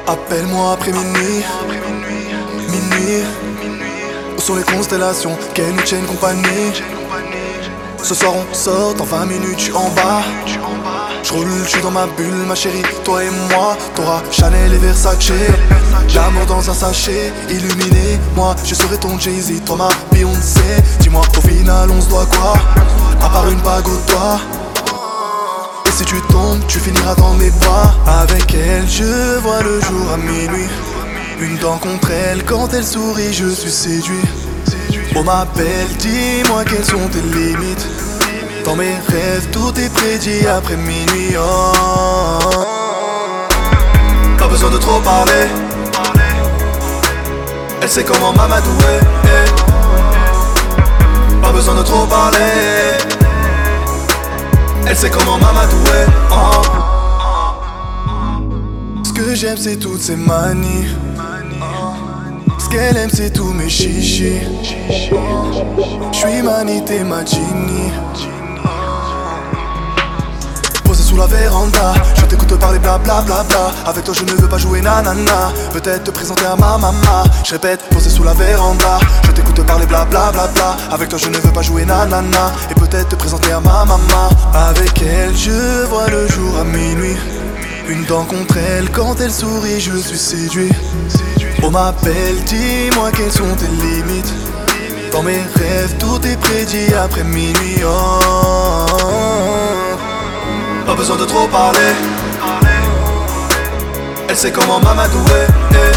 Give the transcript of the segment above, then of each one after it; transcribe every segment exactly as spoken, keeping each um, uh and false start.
Appelle-moi après minuit, minuit. Où sont les constellations qu'elles nous tiennent compagnie? Ce soir on sort, dans vingt minutes, je suis en bas. J'roule, j'suis dans ma bulle, ma chérie, toi et moi. T'auras Chanel et Versace, l'amour dans un sachet, illuminé. Moi, je serai ton Jay-Z, toi ma Beyoncé. Dis-moi, au final, on se doit quoi? À part une bague au doigt. Et si tu tombes, tu finiras dans mes bras. Avec elle, je vois le jour à minuit. Une dent contre elle, quand elle sourit, je suis séduit. On m'appelle, dis-moi quelles sont tes limites. Dans mes rêves, tout est prédit après minuit. Oh. Pas besoin de trop parler. Elle sait comment m'amadouer. Pas besoin de trop parler. Elle sait comment m'amadouer. Oh. Ce que j'aime, c'est toutes ses manies. Ce qu'elle aime, c'est tous mes chichis. J'suis Mani, t'es ma Ginny. Posé sous la véranda, je t'écoute parler bla bla bla bla. Avec toi je ne veux pas jouer nanana. Peut-être te présenter à ma maman. Je répète, posé sous la véranda, je t'écoute parler bla bla bla bla. Avec toi je ne veux pas jouer nanana. Et peut-être te présenter à ma maman. Avec elle je vois le jour à minuit. Une dent contre elle, quand elle sourit je suis séduit. On m'appelle, dis-moi quelles sont tes limites. Dans mes rêves, tout est prédit après minuit. Oh. Pas besoin de trop parler. Elle sait comment m'amadouer.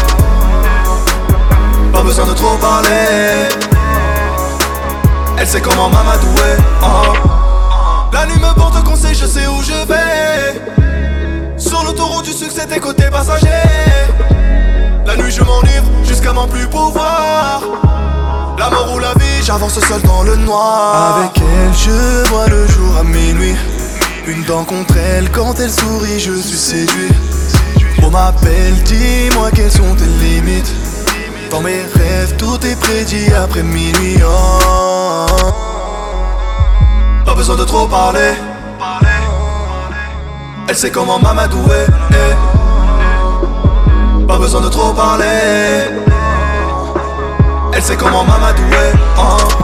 Pas besoin de trop parler. Elle sait comment m'amadouer. Oh. La nuit me porte conseil, je sais où je vais. Sur l'autoroute du succès, t'es côté passager. La nuit je m'enivre jusqu'à m'en plus pouvoir. La mort ou la vie, j'avance seul dans le noir. Avec elle je vois le jour à minuit. Une dent contre elle, quand elle sourit je suis séduit. On m'appelle, dis-moi quelles sont tes limites. Dans mes rêves tout est prédit après minuit. Oh. Pas besoin de trop parler. Elle sait comment m'amadouer. Pas besoin de trop parler. Elle sait comment m'amadouer. Oh.